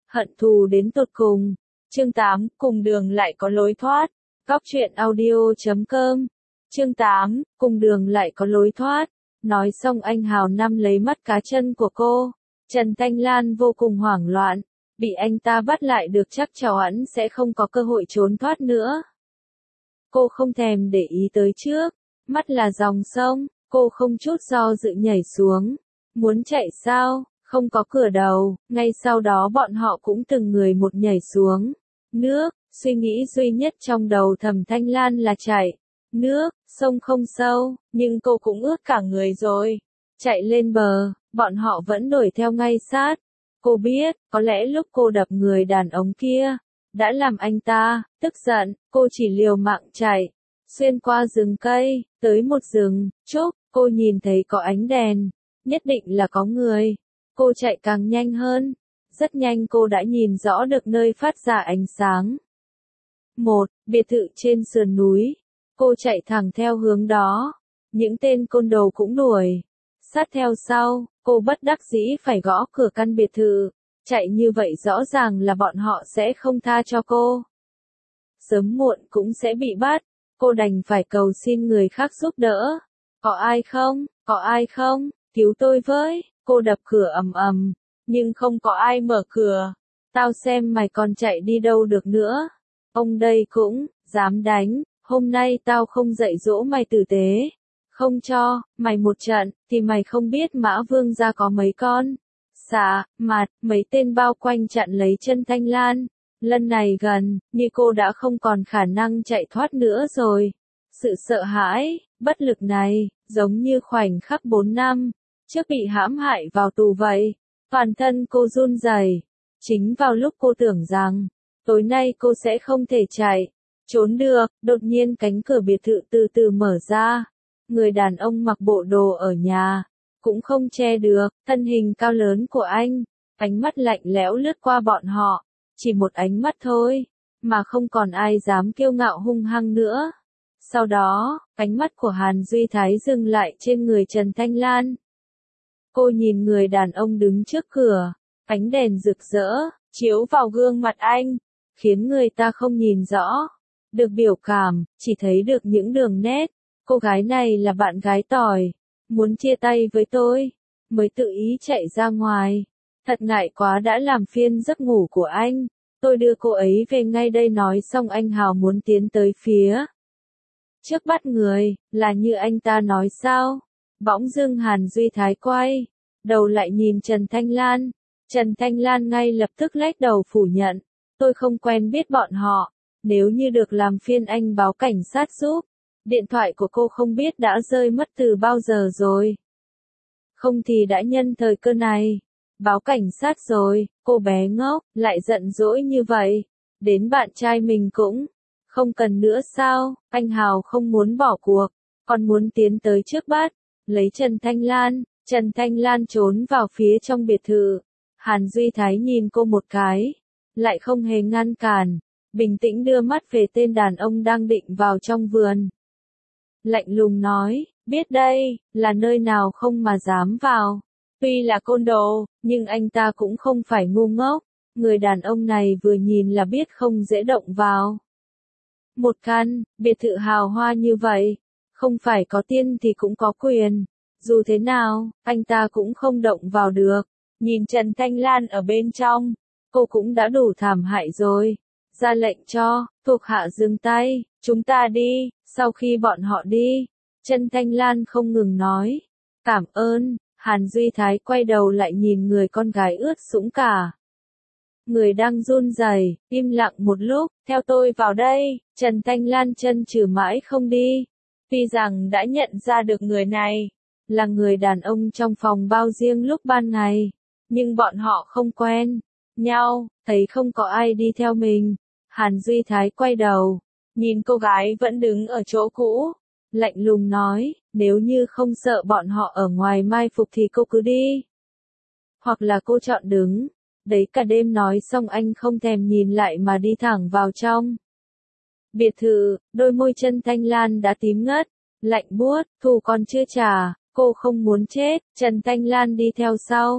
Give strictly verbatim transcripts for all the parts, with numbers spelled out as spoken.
Hận thù đến tột cùng. Chương tám, cùng đường lại có lối thoát. Góc truyện audio chấm com. Chương tám, cùng đường lại có lối thoát. Nói xong anh Hào nắm lấy mắt cá chân của cô. Trần Thanh Lan vô cùng hoảng loạn. Bị anh ta bắt lại được chắc chắn sẽ không có cơ hội trốn thoát nữa. Cô không thèm để ý tới trước. Mắt là dòng sông, cô không chút do dự nhảy xuống. Muốn chạy sao? Không có cửa đầu. Ngay sau đó bọn họ cũng từng người một nhảy xuống. Nước, suy nghĩ duy nhất trong đầu Thẩm Thanh Lan là chạy. Nước, sông không sâu, nhưng cô cũng ướt cả người rồi. Chạy lên bờ, bọn họ vẫn đuổi theo ngay sát. Cô biết, có lẽ lúc cô đập người đàn ông kia, đã làm anh ta tức giận, cô chỉ liều mạng chạy. Xuyên qua rừng cây, tới một rừng trúc, cô nhìn thấy có ánh đèn, nhất định là có người. Cô chạy càng nhanh hơn, rất nhanh cô đã nhìn rõ được nơi phát ra ánh sáng. Một, biệt thự trên sườn núi. Cô chạy thẳng theo hướng đó, những tên côn đồ cũng đuổi sát theo sau, cô bất đắc dĩ phải gõ cửa căn biệt thự. Chạy như vậy rõ ràng là bọn họ sẽ không tha cho cô. Sớm muộn cũng sẽ bị bắt, cô đành phải cầu xin người khác giúp đỡ. Có ai không, có ai không, cứu tôi với, cô đập cửa ầm ầm, nhưng không có ai mở cửa. Tao xem mày còn chạy đi đâu được nữa. Ông đây cũng, dám đánh, hôm nay tao không dạy dỗ mày tử tế. Không cho, mày một trận, thì mày không biết Mã Vương gia có mấy con. Xà, mặt, mấy tên bao quanh chặn lấy chân Thanh Lan. Lần này gần, như cô đã không còn khả năng chạy thoát nữa rồi. Sự sợ hãi, bất lực này, giống như khoảnh khắc bốn năm, trước bị hãm hại vào tù vậy. Toàn thân cô run rẩy. Chính vào lúc cô tưởng rằng, tối nay cô sẽ không thể chạy, trốn được, đột nhiên cánh cửa biệt thự từ từ mở ra. Người đàn ông mặc bộ đồ ở nhà, cũng không che được, thân hình cao lớn của anh, ánh mắt lạnh lẽo lướt qua bọn họ, chỉ một ánh mắt thôi, mà không còn ai dám kiêu ngạo hung hăng nữa. Sau đó, ánh mắt của Hàn Duy Thái dừng lại trên người Trần Thanh Lan. Cô nhìn người đàn ông đứng trước cửa, ánh đèn rực rỡ, chiếu vào gương mặt anh, khiến người ta không nhìn rõ được biểu cảm, chỉ thấy được những đường nét. Cô gái này là bạn gái tỏi, muốn chia tay với tôi, mới tự ý chạy ra ngoài. Thật ngại quá đã làm phiền giấc ngủ của anh, tôi đưa cô ấy về ngay đây. Nói xong anh Hào muốn tiến tới phía trước bắt người, là như anh ta nói sao? Bỗng dưng Hàn Duy Thái quay đầu lại nhìn Trần Thanh Lan. Trần Thanh Lan ngay lập tức lách đầu phủ nhận, tôi không quen biết bọn họ, nếu như được làm phiền anh báo cảnh sát giúp. Điện thoại của cô không biết đã rơi mất từ bao giờ rồi. Không thì đã nhân thời cơ này, báo cảnh sát rồi. Cô bé ngốc, lại giận dỗi như vậy. Đến bạn trai mình cũng không cần nữa sao? Anh Hào không muốn bỏ cuộc, còn muốn tiến tới trước bắt lấy Trần Thanh Lan. Trần Thanh Lan trốn vào phía trong biệt thự. Hàn Duy Thái nhìn cô một cái, lại không hề ngăn cản, bình tĩnh đưa mắt về tên đàn ông đang định vào trong vườn. Lạnh lùng nói, biết đây là nơi nào không mà dám vào. Tuy là côn đồ, nhưng anh ta cũng không phải ngu ngốc. Người đàn ông này vừa nhìn là biết không dễ động vào. Một căn biệt thự hào hoa như vậy, không phải có tiền thì cũng có quyền. Dù thế nào, anh ta cũng không động vào được. Nhìn Trần Thanh Lan ở bên trong, cô cũng đã đủ thảm hại rồi. Ra lệnh cho thuộc hạ dừng tay, chúng ta đi. Sau khi bọn họ đi, Trần Thanh Lan không ngừng nói, cảm ơn. Hàn Duy Thái quay đầu lại nhìn người con gái ướt sũng cả người đang run rẩy, im lặng một lúc. Theo tôi vào đây. Trần Thanh Lan chân chừ mãi không đi. Tuy rằng đã nhận ra được người này là người đàn ông trong phòng bao riêng lúc ban ngày, nhưng bọn họ không quen nhau. Thấy không có ai đi theo mình, Hàn Duy Thái quay đầu, nhìn cô gái vẫn đứng ở chỗ cũ, lạnh lùng nói, nếu như không sợ bọn họ ở ngoài mai phục thì cô cứ đi. Hoặc là cô chọn đứng đấy cả đêm. Nói xong anh không thèm nhìn lại mà đi thẳng vào trong biệt thự. Đôi môi Trần Thanh Lan đã tím ngắt, lạnh buốt, thù còn chưa trả, cô không muốn chết. Trần Thanh Lan đi theo sau,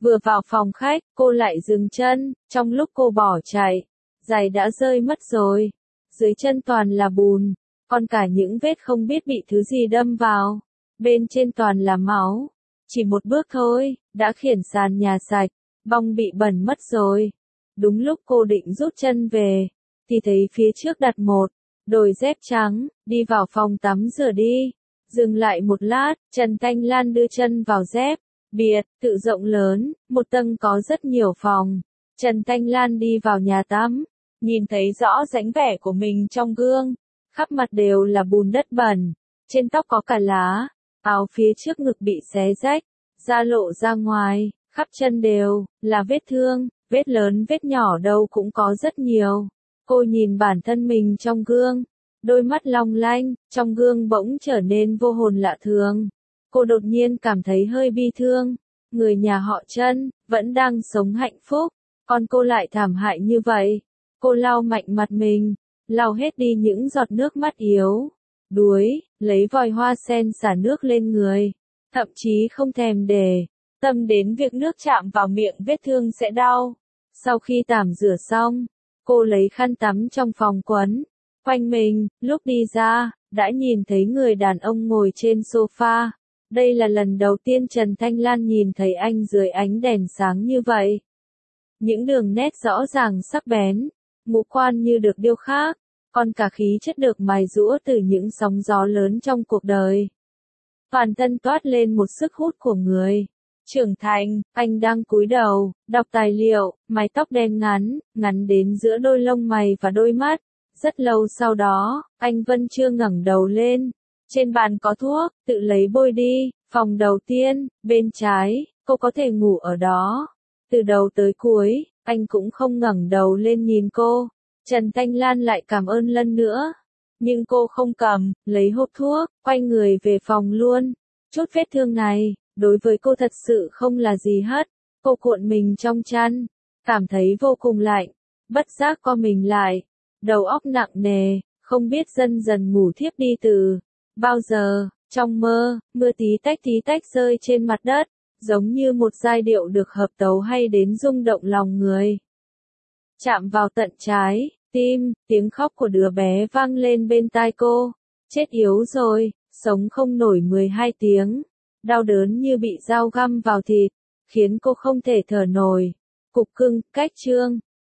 Vừa vào phòng khách, cô lại dừng chân, trong lúc cô bỏ chạy, giày đã rơi mất rồi. Dưới chân toàn là bùn, còn cả những vết không biết bị thứ gì đâm vào. Bên trên toàn là máu. Chỉ một bước thôi, đã khiển sàn nhà sạch, bong bị bẩn mất rồi. Đúng lúc cô định rút chân về, thì thấy phía trước đặt một đôi dép trắng, đi vào phòng tắm rửa đi. Dừng lại một lát, Trần Thanh Lan đưa chân vào dép, biệt, tự rộng lớn, một tầng có rất nhiều phòng. Trần Thanh Lan đi vào nhà tắm, nhìn thấy rõ dáng vẻ của mình trong gương, khắp mặt đều là bùn đất bẩn, trên tóc có cả lá, áo phía trước ngực bị xé rách, da lộ ra ngoài, khắp chân đều là vết thương, vết lớn vết nhỏ đâu cũng có rất nhiều. Cô nhìn bản thân mình trong gương, đôi mắt long lanh, trong gương bỗng trở nên vô hồn lạ thường. Cô đột nhiên cảm thấy hơi bi thương, người nhà họ Trân vẫn đang sống hạnh phúc, còn cô lại thảm hại như vậy. Cô lau mạnh mặt mình, lau hết đi những giọt nước mắt yếu đuối, lấy vòi hoa sen xả nước lên người, thậm chí không thèm để tâm đến việc nước chạm vào miệng vết thương sẽ đau. Sau khi tắm rửa xong, cô lấy khăn tắm trong phòng quấn quanh mình, lúc đi ra, đã nhìn thấy người đàn ông ngồi trên sofa. Đây là lần đầu tiên Trần Thanh Lan nhìn thấy anh dưới ánh đèn sáng như vậy. Những đường nét rõ ràng sắc bén, ngũ quan như được điêu khắc, còn cả khí chất được mài giũa từ những sóng gió lớn trong cuộc đời. Toàn thân toát lên một sức hút của người trưởng thành. Anh đang cúi đầu, đọc tài liệu, mái tóc đen ngắn, ngắn đến giữa đôi lông mày và đôi mắt. Rất lâu sau đó, anh vẫn chưa ngẩng đầu lên. Trên bàn có thuốc, tự lấy bôi đi. Phòng đầu tiên, bên trái, cô có thể ngủ ở đó. Từ đầu tới cuối, anh cũng không ngẩng đầu lên nhìn cô. Trần Thanh Lan lại cảm ơn lần nữa. Nhưng cô không cầm, lấy hộp thuốc, quay người về phòng luôn. Chút vết thương này, đối với cô thật sự không là gì hết. Cô cuộn mình trong chăn, cảm thấy vô cùng lạnh, bất giác co mình lại. Đầu óc nặng nề, không biết dần dần ngủ thiếp đi từ bao giờ. Trong mơ, mưa tí tách tí tách rơi trên mặt đất, giống như một giai điệu được hợp tấu hay đến rung động lòng người. Chạm vào tận trái tim, tiếng khóc của đứa bé vang lên bên tai cô. Chết yếu rồi, sống không nổi mười hai tiếng. Đau đớn như bị dao găm vào thịt, khiến cô không thể thở nổi. Cục cưng, cách chương.